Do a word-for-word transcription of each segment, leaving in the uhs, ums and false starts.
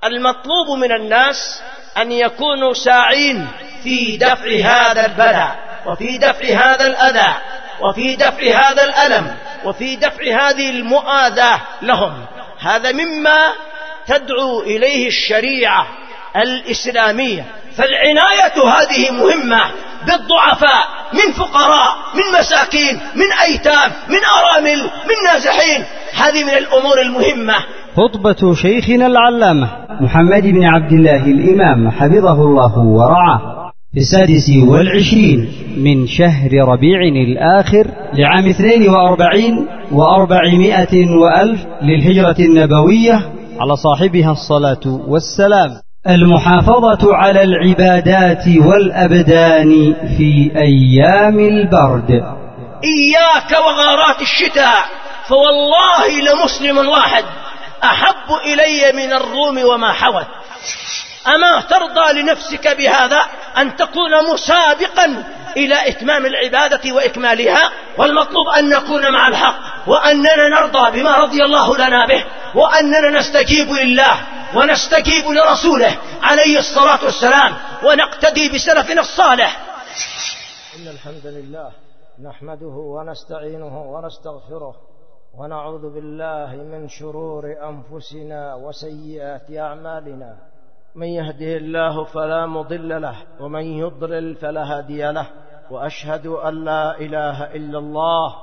المطلوب من الناس أن يكونوا ساعين في دفع هذا البلاء، وفي دفع هذا الأذى، وفي دفع هذا الألم، وفي دفع هذه المؤاذاة لهم. هذا مما تدعو إليه الشريعة الإسلامية. فالعناية هذه مهمة بالضعفاء من فقراء، من مساكين، من أيتام، من أرامل، من نازحين. هذه من الأمور المهمة. خطبة شيخنا العلامة محمد بن عبد الله الإمام حفظه الله ورعاه في السادس والعشرين من شهر ربيع الآخر لعام اثنين وأربعين وأربعمائة وألف للهجرة النبوية، على صاحبها الصلاة والسلام، المحافظة على العبادات والأبدان في أيام البرد. إياك وغارات الشتاء، فوالله لمسلم واحد أحب إلي من الروم وما حوت. أما ترضى لنفسك بهذا أن تكون مسابقا إلى إتمام العبادة وإكمالها؟ والمطلوب أن نكون مع الحق، وأننا نرضى بما رضي الله لنا به، وأننا نستجيب لله ونستجيب لرسوله عليه الصلاة والسلام، ونقتدي بسلفنا الصالح. إن الحمد لله نحمده ونستعينه ونستغفره، ونعوذ بالله من شرور أنفسنا وسيئات أعمالنا. من يهده الله فلا مضل له، ومن يضلل فلا هادي له. وأشهد أن لا إله إلا الله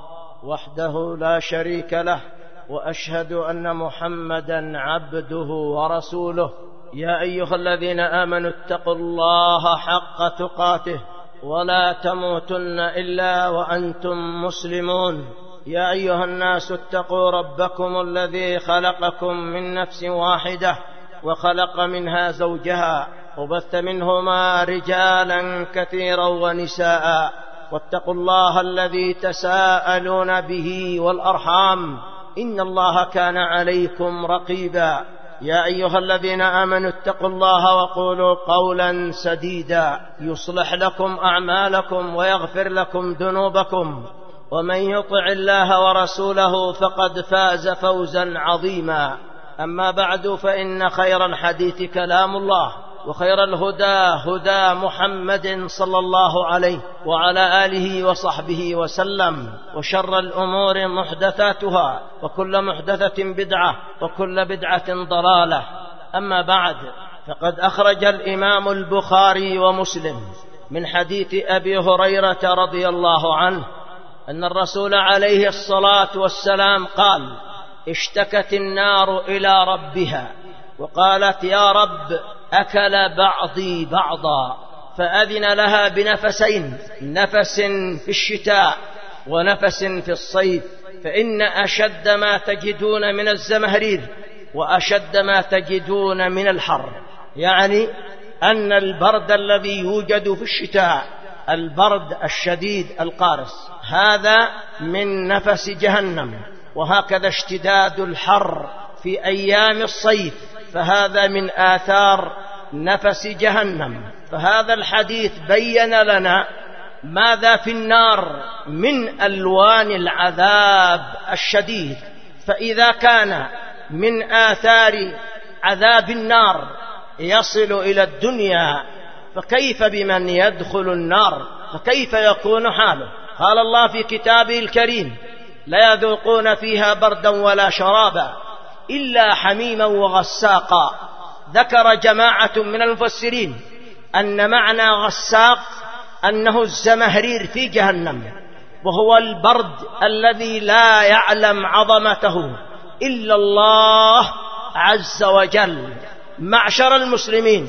وحده لا شريك له، وأشهد أن محمدا عبده ورسوله. يا أيها الذين آمنوا اتقوا الله حق تقاته ولا تموتن إلا وأنتم مسلمون. يا أيها الناس اتقوا ربكم الذي خلقكم من نفس واحدة، وخلق منها زوجها، وبث منهما رجالا كثيرا ونساء. واتقوا الله الذي تساءلون به والأرحام، إن الله كان عليكم رقيبا. يا أيها الذين آمنوا اتقوا الله وقولوا قولا سديدا يصلح لكم أعمالكم ويغفر لكم ذنوبكم، ومن يطع الله ورسوله فقد فاز فوزا عظيما. أما بعد، فإن خير الحديث كلام الله، وخير الهدى هدى محمد صلى الله عليه وعلى آله وصحبه وسلم، وشر الأمور محدثاتها، وكل محدثة بدعة، وكل بدعة ضلالة. أما بعد، فقد أخرج الإمام البخاري ومسلم من حديث أبي هريرة رضي الله عنه أن الرسول عليه الصلاة والسلام قال: اشتكت النار إلى ربها وقالت: يا رب، أكل بعضي بعضا. فأذن لها بنفسين، نفس في الشتاء ونفس في الصيف، فإن أشد ما تجدون من الزمهرير وأشد ما تجدون من الحر. يعني أن البرد الذي يوجد في الشتاء، البرد الشديد القارس، هذا من نفس جهنم. وهكذا اشتداد الحر في أيام الصيف، فهذا من آثار نفس جهنم. فهذا الحديث بين لنا ماذا في النار من ألوان العذاب الشديد. فإذا كان من آثار عذاب النار يصل إلى الدنيا، فكيف بمن يدخل النار؟ فكيف يكون حاله؟ قال الله في كتابه الكريم: لا يذوقون فيها بردا ولا شرابا إلا حميما وغساقا. ذكر جماعة من المفسرين أن معنى غساق أنه الزمهرير في جهنم، وهو البرد الذي لا يعلم عظمته إلا الله عز وجل. معشر المسلمين،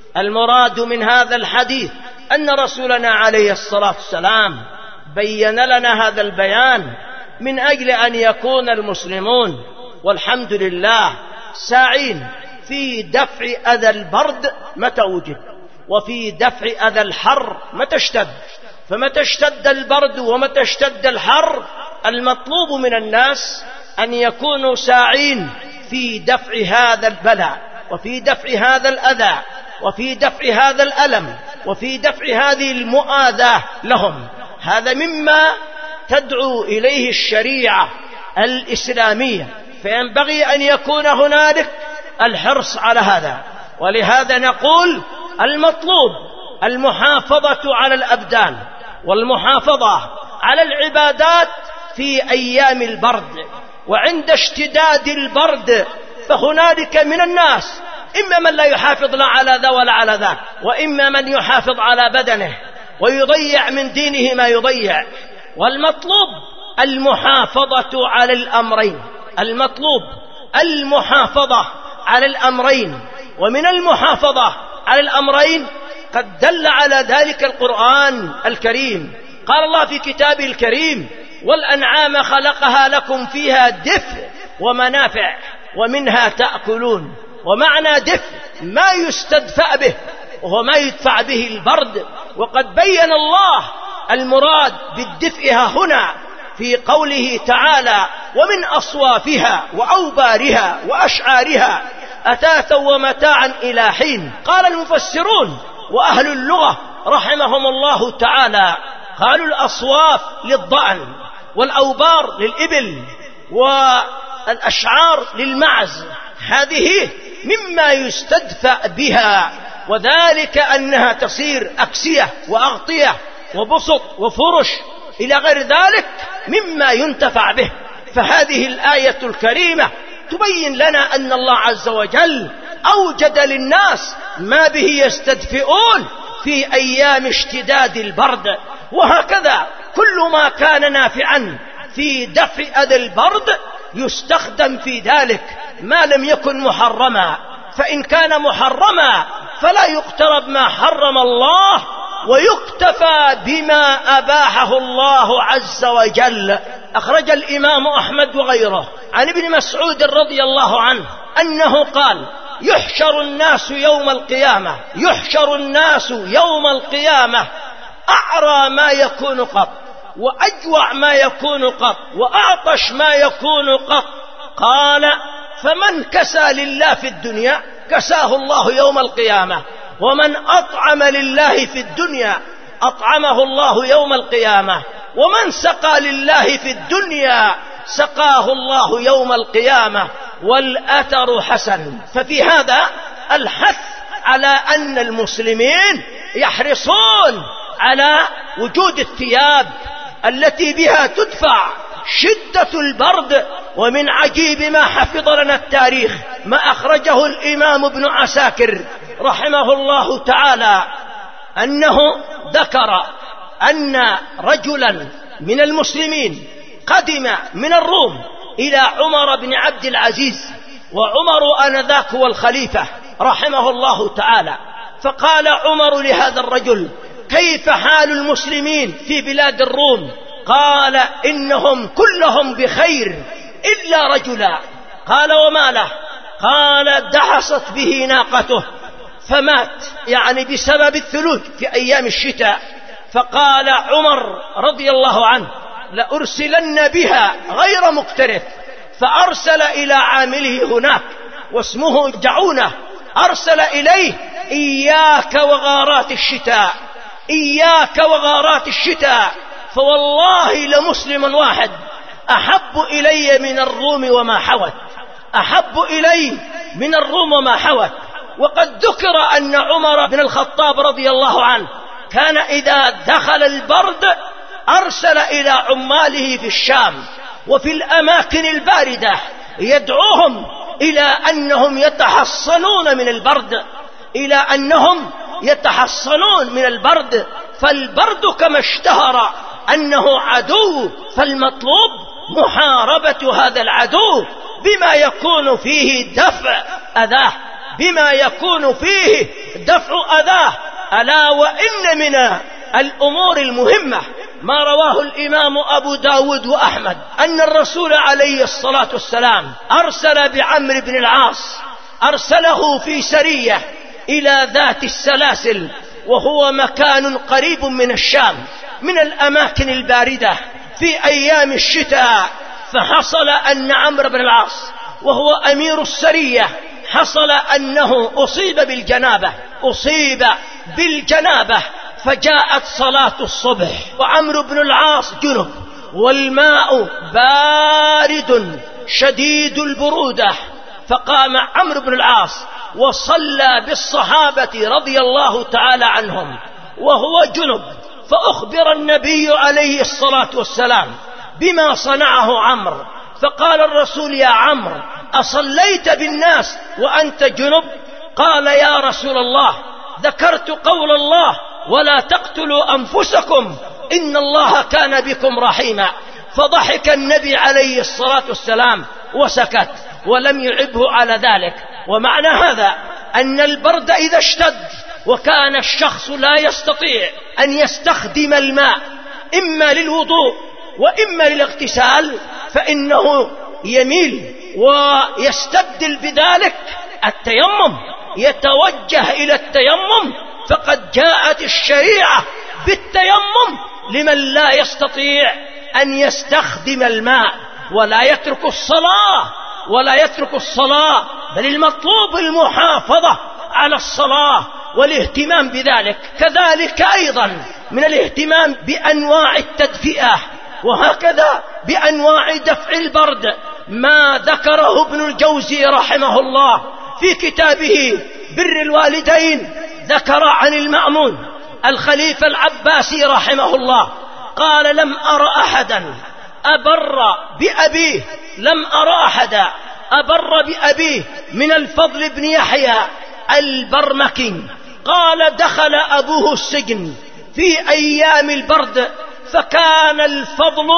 المراد من هذا الحديث أن رسولنا عليه الصلاة والسلام بين لنا هذا البيان من أجل أن يكون المسلمون والحمد لله ساعين في دفع أذى البرد متى وجد، وفي دفع أذى الحر متى اشتد. فمتى اشتد البرد ومتى اشتد الحر، المطلوب من الناس أن يكونوا ساعين في دفع هذا البلاء، وفي دفع هذا الأذى، وفي دفع هذا الألم، وفي دفع هذه المؤاذاة لهم. هذا مما تدعو إليه الشريعة الإسلامية. فينبغي أن يكون هنالك الحرص على هذا. ولهذا نقول المطلوب المحافظة على الأبدان والمحافظة على العبادات في أيام البرد. وعند اشتداد البرد فهنالك من الناس إما من لا يحافظ لا على ذا ولا على ذاك، وإما من يحافظ على بدنه ويضيع من دينه ما يضيع. والمطلوب المحافظة على الأمرين، المطلوب المحافظة على الأمرين. ومن المحافظة على الأمرين قد دل على ذلك القرآن الكريم. قال الله في كتابه الكريم: والأنعام خلقها لكم فيها دفء ومنافع ومنها تأكلون. ومعنى دفء ما يستدفأ به وهو ما يدفع به البرد. وقد بين الله المراد بالدفء هنا في قوله تعالى: ومن أصوافها وأوبارها وأشعارها أثاثا ومتاعا إلى حين. قال المفسرون وأهل اللغة رحمهم الله تعالى قالوا الأصواف للضأن، والأوبار للإبل، والأشعار للمعز. هذه مما يستدفأ بها، وذلك أنها تصير أكسية وأغطية وبسط وفرش إلى غير ذلك مما ينتفع به. فهذه الآية الكريمة تبين لنا أن الله عز وجل أوجد للناس ما به يستدفئون في أيام اشتداد البرد. وهكذا كل ما كان نافعا في دفع أذى البرد يستخدم في ذلك ما لم يكن محرما. فإن كان محرما فلا يقترب ما حرم الله ويكتفى بما أباحه الله عز وجل. أخرج الإمام أحمد وغيره عن ابن مسعود رضي الله عنه أنه قال: يحشر الناس يوم القيامة يحشر الناس يوم القيامة أعرى ما يكون قط، وأجوع ما يكون قط، وأعطش ما يكون قط. قال: فمن كسى لله في الدنيا كساه الله يوم القيامة، ومن أطعم لله في الدنيا أطعمه الله يوم القيامة، ومن سقى لله في الدنيا سقاه الله يوم القيامة. والأثر حسن. ففي هذا الحث على أن المسلمين يحرصون على وجود الثياب التي بها تدفع شدة البرد. ومن عجيب ما حفظ لنا التاريخ ما أخرجه الإمام ابن عساكر رحمه الله تعالى أنه ذكر أن رجلا من المسلمين قدم من الروم إلى عمر بن عبد العزيز، وعمر آنذاك هو الخليفة رحمه الله تعالى. فقال عمر لهذا الرجل: كيف حال المسلمين في بلاد الروم؟ قال: إنهم كلهم بخير إلا رجلا. قال: وما له؟ قال: دحست به ناقته فمات، يعني بسبب الثلوج في أيام الشتاء. فقال عمر رضي الله عنه: لأرسلن بها غير مكترث. فأرسل إلى عامله هناك واسمه جعونة، أرسل إليه: إياك وغارات الشتاء، إياك وغارات الشتاء، فوالله لمسلم واحد أحب إلي من الروم وما حوت، أحب إلي من الروم وما حوت. وقد ذكر أن عمر بن الخطاب رضي الله عنه كان إذا دخل البرد أرسل إلى عماله في الشام وفي الأماكن الباردة يدعوهم إلى أنهم يتحصنون من البرد، إلى أنهم يتحصنون من البرد. فالبرد كما اشتهر أنه عدو، فالمطلوب محاربة هذا العدو بما يكون فيه دفع أذاه، بما يكون فيه دفع أذاه. ألا وإن من الأمور المهمة ما رواه الإمام أبو داود وأحمد أن الرسول عليه الصلاة والسلام أرسل بعمرو بن العاص، أرسله في سرية إلى ذات السلاسل، وهو مكان قريب من الشام من الأماكن الباردة في أيام الشتاء. فحصل أن عمرو بن العاص وهو أمير السرية حصل أنه أصيب بالجنابة، أصيب بالجنابة فجاءت صلاة الصبح وعمرو بن العاص جنب والماء بارد شديد البرودة. فقام عمرو بن العاص وصلى بالصحابة رضي الله تعالى عنهم وهو جنب، فأخبر النبي عليه الصلاة والسلام بما صنعه عمرو، فقال الرسول: يا عمرو أصليت بالناس وأنت جنب؟ قال: يا رسول الله ذكرت قول الله: ولا تقتلوا أنفسكم إن الله كان بكم رحيما. فضحك النبي عليه الصلاة والسلام وسكت ولم يعبه على ذلك. ومعنى هذا أن البرد إذا اشتد وكان الشخص لا يستطيع أن يستخدم الماء إما للوضوء وإما للاغتسال، فإنه يميل ويستبدل بذلك التيمم، يتوجه إلى التيمم، فقد جاءت الشريعة بالتيمم لمن لا يستطيع أن يستخدم الماء ولا يترك الصلاة ولا يترك الصلاة بل المطلوب المحافظة على الصلاة والاهتمام بذلك. كذلك أيضا من الاهتمام بأنواع التدفئة، وهكذا بأنواع دفع البرد ما ذكره ابن الجوزي رحمه الله في كتابه بر الوالدين. ذكر عن المأمون الخليفة العباسي رحمه الله قال: لم أر أحدا أبر بأبيه لم أر أحدا أبر بأبيه من الفضل بن يحيى البرمكي. قال: دخل أبوه السجن في أيام البرد، فكان الفضل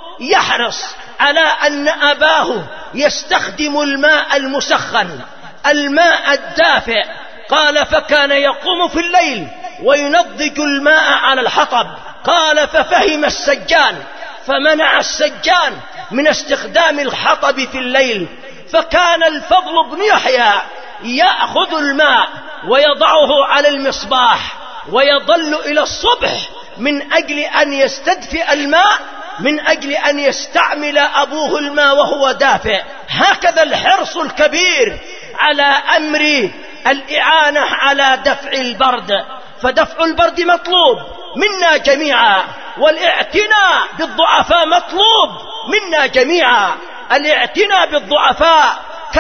يحرص على أن أباه يستخدم الماء المسخن الماء الدافئ. قال: فكان يقوم في الليل وينضج الماء على الحطب. قال: ففهم السجان فمنع السجان من استخدام الحطب في الليل، فكان الفضل بن يحيى يأخذ الماء ويضعه على المصباح ويظل إلى الصبح من أجل أن يستدفئ الماء، من أجل أن يستعمل أبوه الماء وهو دافئ. هكذا الحرص الكبير على أمر الإعانة على دفع البرد، فدفع البرد مطلوب منا جميعا، والاعتناء بالضعفاء مطلوب منا جميعا. الاعتناء بالضعفاء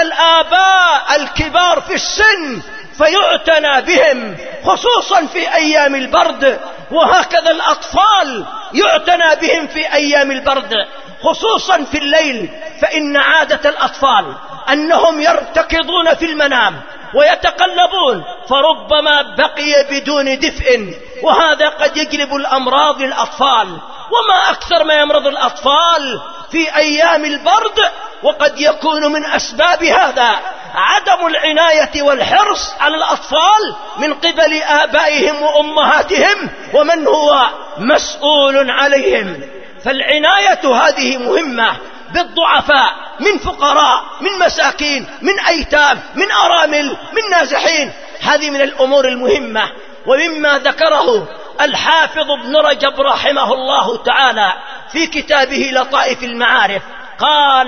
كالآباء الكبار في السن فيعتنى بهم خصوصا في أيام البرد، وهكذا الأطفال يعتنى بهم في أيام البرد خصوصا في الليل، فإن عادة الأطفال أنهم يرتكضون في المنام ويتقلبون، فربما بقي بدون دفء، وهذا قد يجلب الأمراض للأطفال. وما أكثر ما يمرض الأطفال في أيام البرد، وقد يكون من أسباب هذا عدم العناية والحرص على الأطفال من قبل آبائهم وأمهاتهم ومن هو مسؤول عليهم. فالعناية هذه مهمة بالضعفاء من فقراء من مساكين من أيتام من أرامل من نازحين، هذه من الأمور المهمة. ومما ذكره الحافظ ابن رجب رحمه الله تعالى في كتابه لطائف المعارف، قال: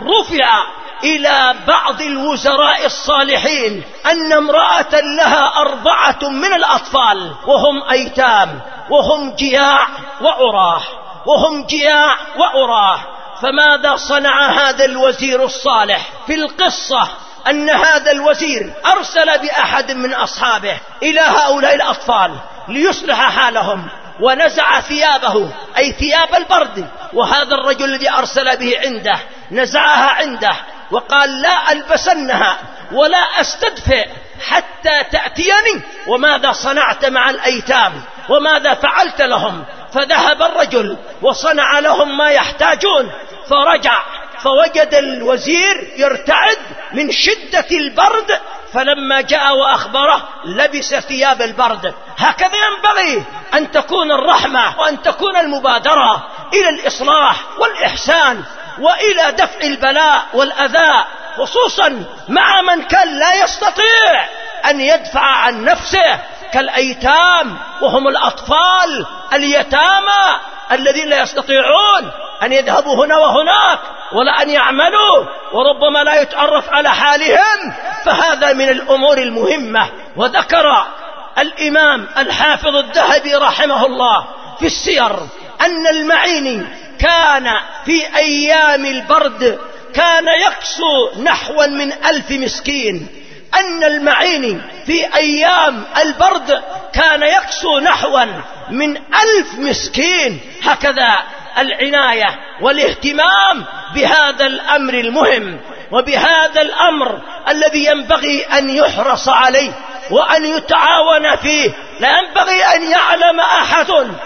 رفع إلى بعض الوزراء الصالحين أن امرأة لها أربعة من الأطفال وهم أيتام وهم جياع وعراه وهم جياع وعراه فماذا صنع هذا الوزير الصالح؟ في القصة أن هذا الوزير أرسل بأحد من أصحابه إلى هؤلاء الأطفال ليصلح حالهم، ونزع ثيابه أي ثياب البرد، وهذا الرجل الذي أرسل به عنده نزعها عنده وقال: لا ألبسنها ولا أستدفئ حتى تأتيني. وماذا صنعت مع الأيتام وماذا فعلت لهم؟ فذهب الرجل وصنع لهم ما يحتاجون، فرجع فوجد الوزير يرتعد من شدة البرد، فلما جاء وأخبره لبس ثياب البرد. هكذا ينبغي أن تكون الرحمة وأن تكون المبادرة إلى الإصلاح والإحسان وإلى دفع البلاء والأذى، خصوصا مع من كان لا يستطيع أن يدفع عن نفسه كالأيتام وهم الأطفال اليتامى الذين لا يستطيعون أن يذهبوا هنا وهناك ولا أن يعملوا، وربما لا يتعرف على حالهم. فهذا من الأمور المهمة. وذكر الإمام الحافظ الذهبي رحمه الله في السير أن المعيني كان في أيام البرد كان يكسو نحو من ألف مسكين، أن المعيني في أيام البرد كان يكسو نحو من ألف مسكين. هكذا العناية والاهتمام بهذا الأمر المهم وبهذا الأمر الذي ينبغي أن يحرص عليه وأن يتعاون فيه. لا ينبغي أن يعلم أحد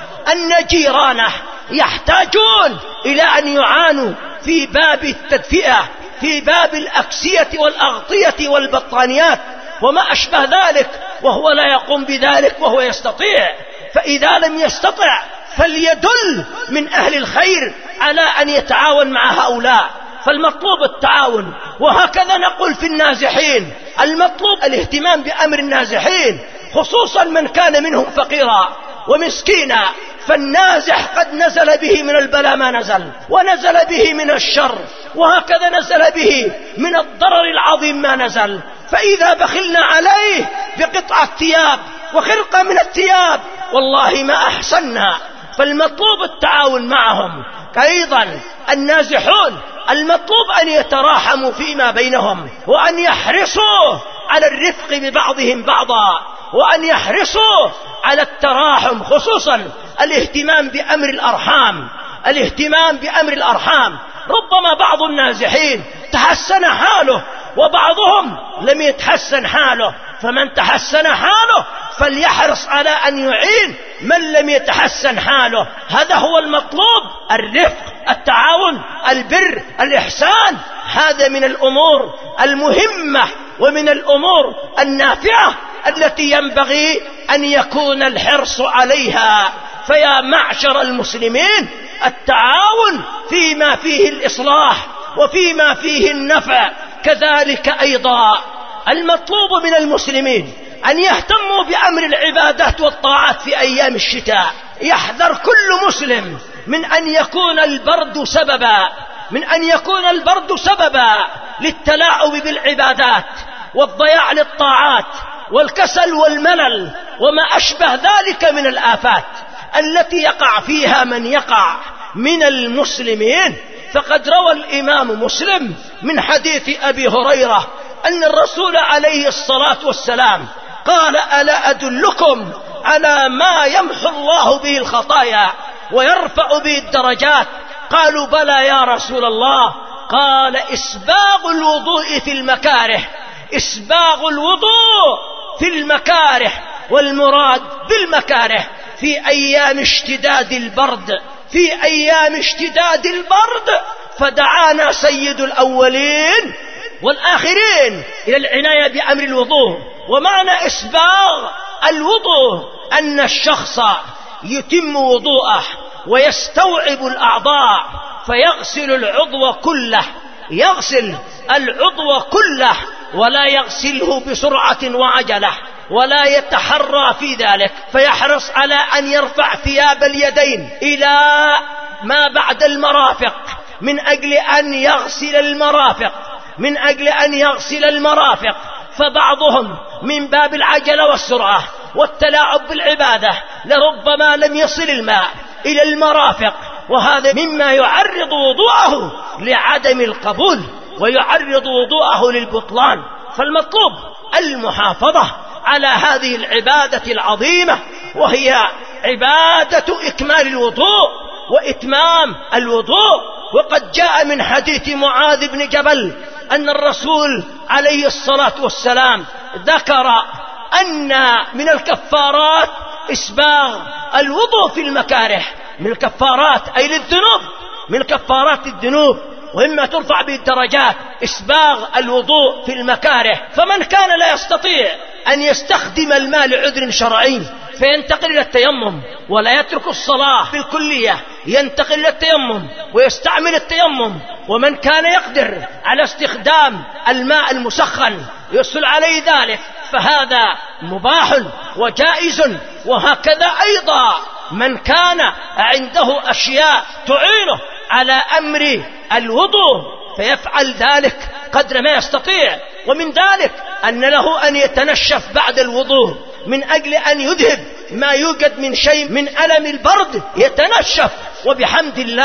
أن جيرانه يحتاجون إلى أن يعانوا في باب التدفئة، في باب الأكسية والأغطية والبطانيات وما أشبه ذلك، وهو لا يقوم بذلك وهو يستطيع. فإذا لم يستطع فليدل من أهل الخير على أن يتعاون مع هؤلاء. فالمطلوب التعاون. وهكذا نقول في النازحين، المطلوب الاهتمام بأمر النازحين، خصوصا من كان منهم فقيرا ومسكينا. فالنازح قد نزل به من البلاء ما نزل، ونزل به من الشر، وهكذا نزل به من الضرر العظيم ما نزل. فإذا بخلنا عليه بقطعة ثياب وخرقة من الثياب والله ما أحسننا. فالمطلوب التعاون معهم. أيضا النازحون المطلوب أن يتراحموا فيما بينهم، وأن يحرصوا على الرفق ببعضهم بعضا، وأن يحرصوا على التراحم، خصوصا الاهتمام بأمر الأرحام. الاهتمام بأمر الأرحام. ربما بعض النازحين تحسن حاله وبعضهم لم يتحسن حاله، فمن تحسن حاله فليحرص على أن يعين من لم يتحسن حاله. هذا هو المطلوب، الرفق، التعاون، البر، الإحسان. هذا من الأمور المهمة ومن الأمور النافعة التي ينبغي أن يكون الحرص عليها. فيا معشر المسلمين، التعاون فيما فيه الإصلاح وفيما فيه النفع. كذلك أيضا المطلوب من المسلمين أن يهتموا بأمر العبادات والطاعات في أيام الشتاء. يحذر كل مسلم من أن يكون البرد سببا من أن يكون البرد سببا للتلاعب بالعبادات والضياع للطاعات والكسل والملل وما أشبه ذلك من الآفات التي يقع فيها من يقع من المسلمين. فقد روى الإمام مسلم من حديث أبي هريرة أن الرسول عليه الصلاة والسلام قال: ألا أدلكم على ما يمحو الله به الخطايا ويرفع به الدرجات؟ قالوا: بلى يا رسول الله. قال: إسباغ الوضوء في المكاره. إسباغ الوضوء في المكاره، والمراد بالمكاره في أيام اشتداد البرد في أيام اشتداد البرد فدعانا سيد الأولين والآخرين إلى العناية بأمر الوضوء. ومعنى إسباغ الوضوء أن الشخص يتم وضوءه ويستوعب الأعضاء فيغسل العضو كله يغسل العضو كله ولا يغسله بسرعة وعجلة، ولا يتحرى في ذلك، فيحرص على أن يرفع ثياب اليدين إلى ما بعد المرافق من أجل أن يغسل المرافق من أجل أن يغسل المرافق. فبعضهم من باب العجلة والسرعة والتلاعب بالعبادة لربما لم يصل الماء إلى المرافق، وهذا مما يعرض وضوءه لعدم القبول ويعرض وضوءه للبطلان. فالمطلوب المحافظة على هذه العبادة العظيمة، وهي عبادة إكمال الوضوء وإتمام الوضوء. وقد جاء من حديث معاذ بن جبل أن الرسول عليه الصلاة والسلام ذكر أن من الكفارات إسباغ الوضوء في المكاره. من الكفارات أي للذنوب، من كفارات الذنوب وإما ترفع به الدرجات إسباغ الوضوء في المكاره. فمن كان لا يستطيع أن يستخدم الماء لعذر شرعي فينتقل إلى التيمم ولا يترك الصلاة بالكلية، ينتقل إلى التيمم ويستعمل التيمم. ومن كان يقدر على استخدام الماء المسخن يسهل عليه ذلك فهذا مباح وجائز. وهكذا أيضا من كان عنده أشياء تعينه على أمر الوضوء فيفعل ذلك قدر ما يستطيع. ومن ذلك أن له أن يتنشف بعد الوضوء من أجل أن يذهب ما يوجد من شيء من ألم البرد، يتنشف وبحمد الله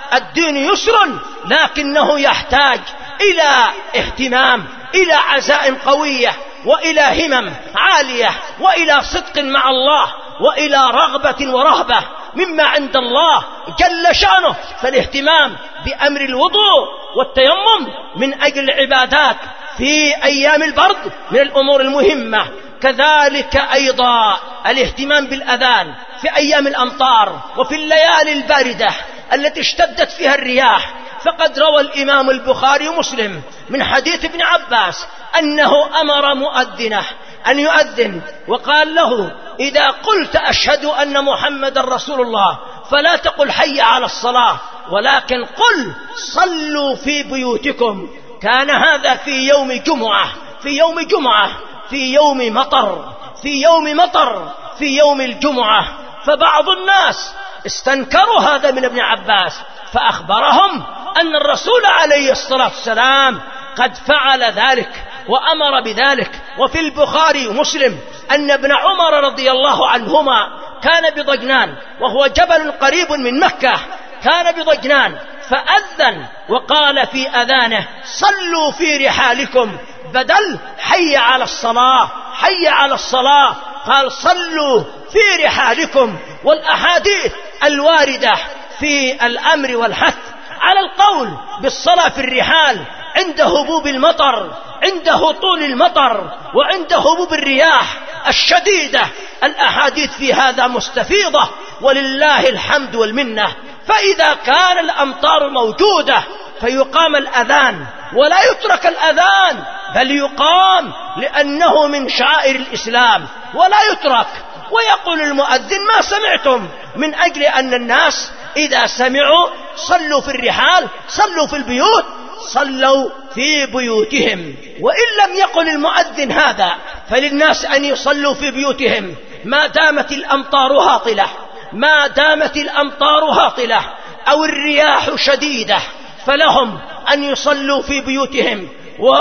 الدين يسر، لكنه يحتاج إلى اهتمام، إلى عزائم قوية، وإلى همم عالية، وإلى صدق مع الله، وإلى رغبة ورهبة مما عند الله جل شأنه. فالاهتمام بأمر الوضوء والتيمم من أجل العبادات في أيام البرد من الأمور المهمة. كذلك أيضا الاهتمام بالأذان في أيام الأمطار وفي الليالي الباردة التي اشتدت فيها الرياح. فقد روى الإمام البخاري ومسلم من حديث ابن عباس أنه أمر مؤذنه أن يؤذن وقال له: إذا قلت أشهد أن محمد رسول الله فلا تقل حي على الصلاة، ولكن قل صلوا في بيوتكم. كان هذا في يوم جمعة، في يوم جمعة في يوم مطر، في يوم مطر في يوم الجمعة. فبعض الناس استنكروا هذا من ابن عباس، فأخبرهم أن الرسول عليه الصلاة والسلام قد فعل ذلك وأمر بذلك. وفي البخاري ومسلم أن ابن عمر رضي الله عنهما كان بضجنان، وهو جبل قريب من مكة، كان بضجنان فأذن وقال في أذانه: صلوا في رحالكم، بدل حي على الصلاة، حي على الصلاة قال صلوا في رحالكم. والأحاديث الواردة في الأمر والحث على القول بالصلاة في الرحال عند هبوب المطر، عند هطول المطر، وعند هبوب الرياح الشديدة، الأحاديث في هذا مستفيضة ولله الحمد والمنة. فإذا كان الأمطار موجودة فيقام الأذان، ولا يترك الأذان بل يقام لأنه من شعائر الإسلام ولا يترك. ويقول المؤذن: ما سمعتم؟ من أجل أن الناس إذا سمعوا صلوا في الرحال، صلوا في البيوت، صلوا في بيوتهم. وإن لم يقل المؤذن هذا فللناس أن يصلوا في بيوتهم ما دامت الأمطار هاطلة، ما دامت الأمطار هاطلة أو الرياح شديدة، فلهم أن يصلوا في بيوتهم.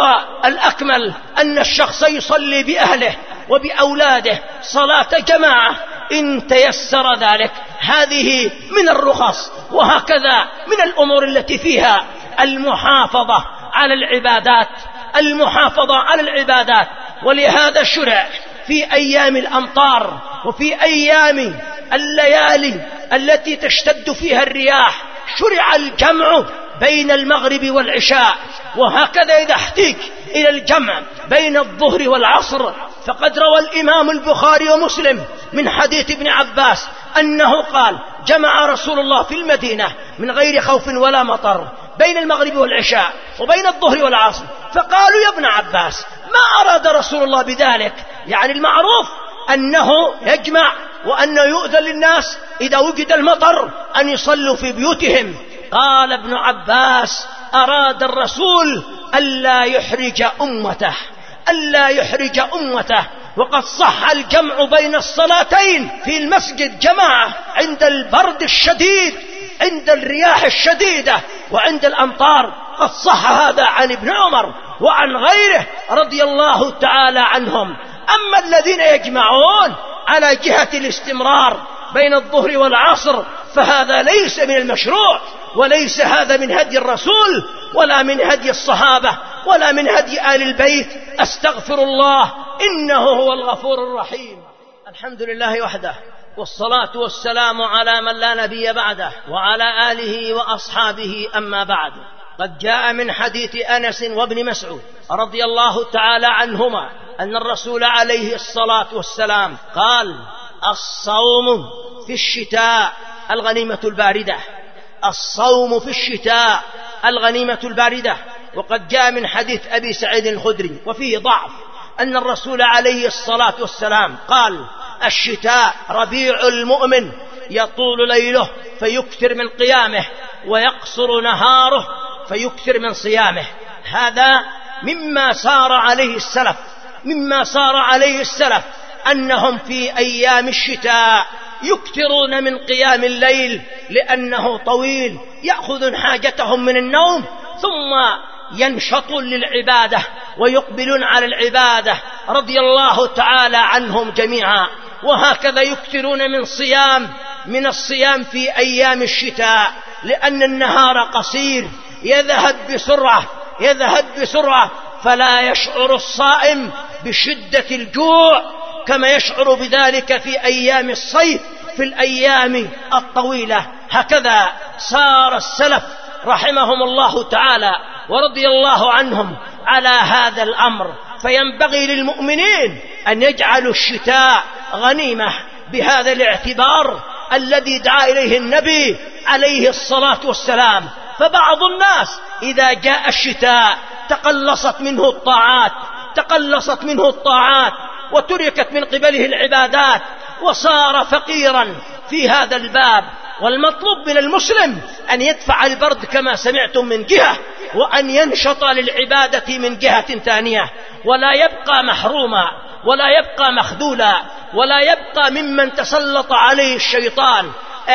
والأكمل أن الشخص يصلي بأهله وبأولاده صلاة جماعة إن تيسر ذلك. هذه من الرخص، وهكذا من الأمور التي فيها المحافظة على العبادات، المحافظة على العبادات. ولهذا شرع في أيام الأمطار وفي أيام الليالي التي تشتد فيها الرياح شرع الجمع بين المغرب والعشاء. وهكذا إذا احتاج إلى الجمع بين الظهر والعصر فقد روى الإمام البخاري ومسلم من حديث ابن عباس أنه قال: جمع رسول الله في المدينة من غير خوف ولا مطر بين المغرب والعشاء وبين الظهر والعصر. فقالوا: يا ابن عباس، ما أراد رسول الله بذلك؟ يعني المعروف أنه يجمع وأنه يؤذن للناس إذا وجد المطر أن يصلوا في بيوتهم. قال ابن عباس: أراد الرسول ألا يحرج أمته، ألا يحرج أمته. وقد صح الجمع بين الصلاتين في المسجد جماعة عند البرد الشديد، عند الرياح الشديدة، وعند الأمطار. قد صح هذا عن ابن عمر وعن غيره رضي الله تعالى عنهم. أما الذين يجمعون على جهة الاستمرار بين الظهر والعصر فهذا ليس من المشروع، وليس هذا من هدي الرسول ولا من هدي الصحابة ولا من هدي آل البيت. أستغفر الله إنه هو الغفور الرحيم. الحمد لله وحده، والصلاة والسلام على من لا نبي بعده وعلى آله وأصحابه. أما بعد، قد جاء من حديث أنس وابن مسعود رضي الله تعالى عنهما أن الرسول عليه الصلاة والسلام قال: الصوم في الشتاء الغنيمة الباردة، الصوم في الشتاء الغنيمة الباردة. وقد جاء من حديث أبي سعيد الخدري وفيه ضعف أن الرسول عليه الصلاة والسلام قال: الشتاء ربيع المؤمن، يطول ليله فيكثر من قيامه ويقصر نهاره فيكثر من صيامه. هذا مما سار عليه السلف، مما سار عليه السلف أنهم في أيام الشتاء يكثرون من قيام الليل لأنه طويل، يأخذون حاجتهم من النوم ثم ينشطون للعبادة ويقبلون على العبادة رضي الله تعالى عنهم جميعا. وهكذا يكثرون من صيام من الصيام في أيام الشتاء لأن النهار قصير يذهب بسرعة يذهب بسرعة فلا يشعر الصائم بشدة الجوع كما يشعر بذلك في أيام الصيف في الأيام الطويلة. هكذا سار السلف رحمهم الله تعالى ورضي الله عنهم على هذا الأمر. فينبغي للمؤمنين أن يجعلوا الشتاء غنيمة بهذا الاعتبار الذي دعا إليه النبي عليه الصلاة والسلام. فبعض الناس إذا جاء الشتاء تقلصت منه الطاعات تقلصت منه الطاعات وتركت من قبله العبادات وصار فقيرا في هذا الباب. والمطلوب من المسلم أن يدفع البرد كما سمعتم من جهة، وأن ينشط للعبادة من جهة ثانية، ولا يبقى محروما ولا يبقى مخذولا ولا يبقى ممن تسلط عليه الشيطان.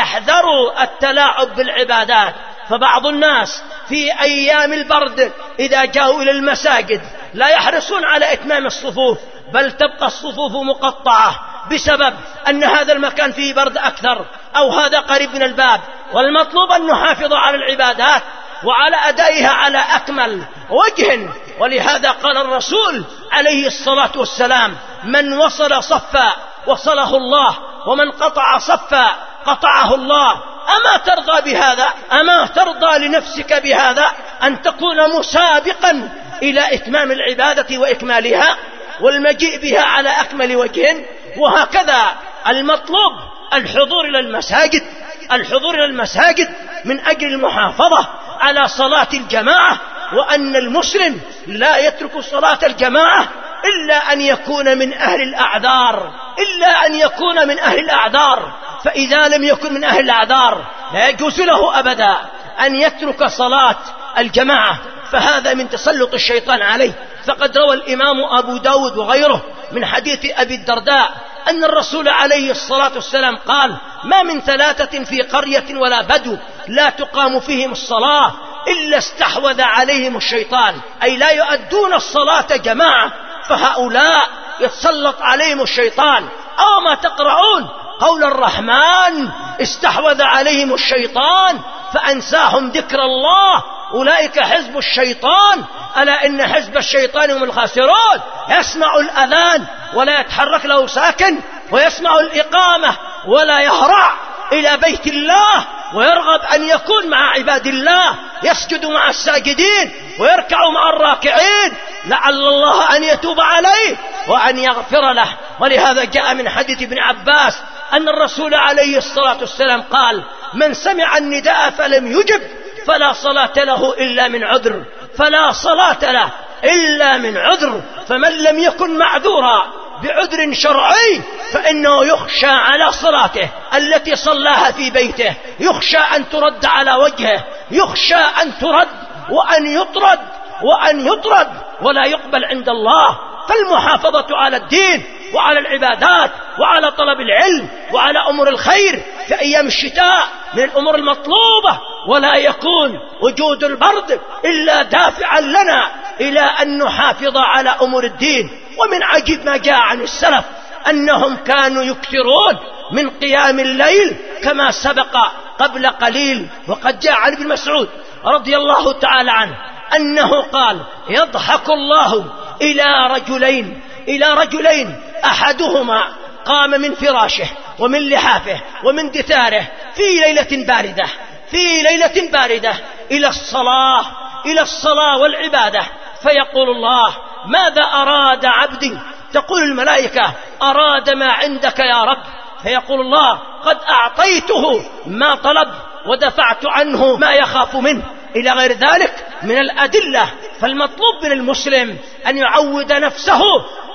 احذروا التلاعب بالعبادات. فبعض الناس في أيام البرد إذا جاءوا إلى المساجد لا يحرصون على إتمام الصفوف، بل تبقى الصفوف مقطعة بسبب أن هذا المكان فيه برد أكثر أو هذا قريب من الباب. والمطلوب أن نحافظ على العبادات وعلى أدائها على أكمل وجه. ولهذا قال الرسول عليه الصلاة والسلام: من وصل صفا وصله الله، ومن قطع صفا قطعه الله. أما ترضى بهذا؟ أما ترضى لنفسك بهذا أن تكون مسابقا إلى إتمام العبادة وإكمالها والمجيء بها على أكمل وجه؟ وهكذا المطلوب الحضور إلى المساجد الحضور إلى المساجد من أجل المحافظة على صلاة الجماعة، وأن المسلم لا يترك صلاة الجماعة إلا أن يكون من أهل الأعذار إلا أن يكون من أهل الأعذار. فإذا لم يكن من أهل الأعذار لا يجوز له أبدا أن يترك صلاة الجماعة، فهذا من تسلط الشيطان عليه. فقد روى الإمام أبو داود وغيره من حديث أبي الدرداء أن الرسول عليه الصلاة والسلام قال: ما من ثلاثة في قرية ولا بدو لا تقام فيهم الصلاة إلا استحوذ عليهم الشيطان، أي لا يؤدون الصلاة جماعة، فهؤلاء يتسلط عليهم الشيطان. أو ما تقرؤون قول الرحمن: استحوذ عليهم الشيطان فأنساهم ذكر الله أولئك حزب الشيطان ألا إن حزب الشيطان هم الخاسرون. يسمع الأذان ولا يتحرك له ساكن، ويسمع الإقامة ولا يهرع إلى بيت الله، ويرغب أن يكون مع عباد الله، يسجد مع الساجدين ويركع مع الراكعين، لعل الله أن يتوب عليه وأن يغفر له. ولهذا جاء من حديث ابن عباس أن الرسول عليه الصلاة والسلام قال: من سمع النداء فلم يجب فلا صلاة له إلا من عذر فلا صلاة له إلا من عذر. فمن لم يكن معذورا بعذر شرعي فإنه يخشى على صلاته التي صلاها في بيته، يخشى أن ترد على وجهه، يخشى أن ترد وأن يطرد وأن يطرد ولا يقبل عند الله. فالمحافظة على الدين وعلى العبادات وعلى طلب العلم وعلى أمور الخير في أيام الشتاء من الأمور المطلوبة، ولا يكون وجود البرد إلا دافعا لنا إلى أن نحافظ على أمور الدين. ومن عجيب ما جاء عن السلف أنهم كانوا يكثرون من قيام الليل كما سبق قبل قليل. وقد جاء عن ابن مسعود رضي الله تعالى عنه أنه قال: يضحك الله إلى رجلين إلى رجلين أحدهما قام من فراشه ومن لحافه ومن دثاره في ليلة باردة في ليلة باردة إلى الصلاة إلى الصلاة والعبادة، فيقول الله: ماذا أراد عبدي؟ تقول الملائكة: أراد ما عندك يا رب. فيقول الله: قد أعطيته ما طلب ودفعت عنه ما يخاف منه، إلى غير ذلك من الأدلة. فالمطلوب من المسلم أن يعود نفسه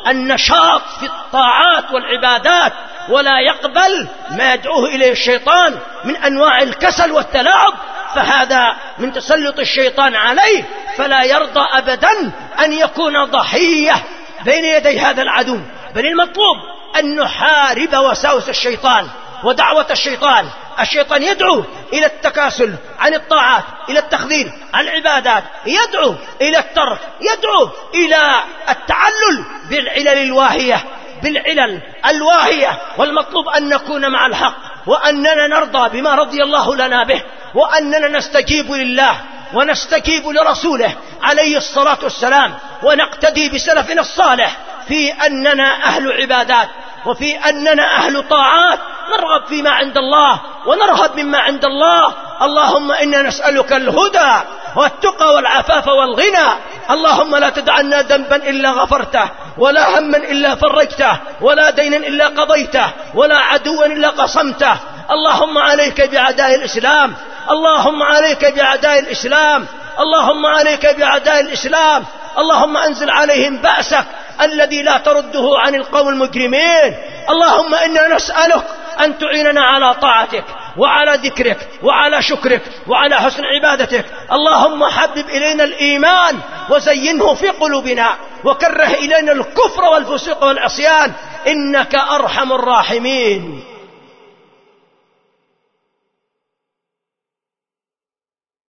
النشاط في الطاعات والعبادات، ولا يقبل ما يدعوه إليه الشيطان من أنواع الكسل والتلاعب، فهذا من تسلط الشيطان عليه. فلا يرضى أبدا أن يكون ضحية بين يدي هذا العدو، بل المطلوب أن نحارب وساوس الشيطان ودعوة الشيطان. الشيطان يدعو إلى التكاسل عن الطاعات، إلى التخذيل عن العبادات، يدعو إلى الترك، يدعو إلى التعلل بالعلل الواهية بالعلل الواهية. والمطلوب أن نكون مع الحق وأننا نرضى بما رضي الله لنا به، وأننا نستجيب لله ونستجيب لرسوله عليه الصلاة والسلام، ونقتدي بسلفنا الصالح في أننا أهل عبادات وفي أننا أهل طاعات، نرغب فيما عند الله ونرهب مما عند الله. اللهم إنا نسألك الهدى والتقى والعفاف والغنى. اللهم لا تدع لنا ذنبا إلا غفرته، ولا هما إلا فرجته، ولا دينا إلا قضيته، ولا عدوا إلا قصمته. اللهم عليك بأعداء الإسلام، اللهم عليك بأعداء الإسلام، اللهم عليك بأعداء الإسلام. اللهم أنزل عليهم بأسك الذي لا ترده عن القوم المجرمين. اللهم إنا نسألك أن تعيننا على طاعتك وعلى ذكرك وعلى شكرك وعلى حسن عبادتك. اللهم حبب إلينا الإيمان وزينه في قلوبنا، وكره إلينا الكفر والفسوق والعصيان، إنك أرحم الراحمين.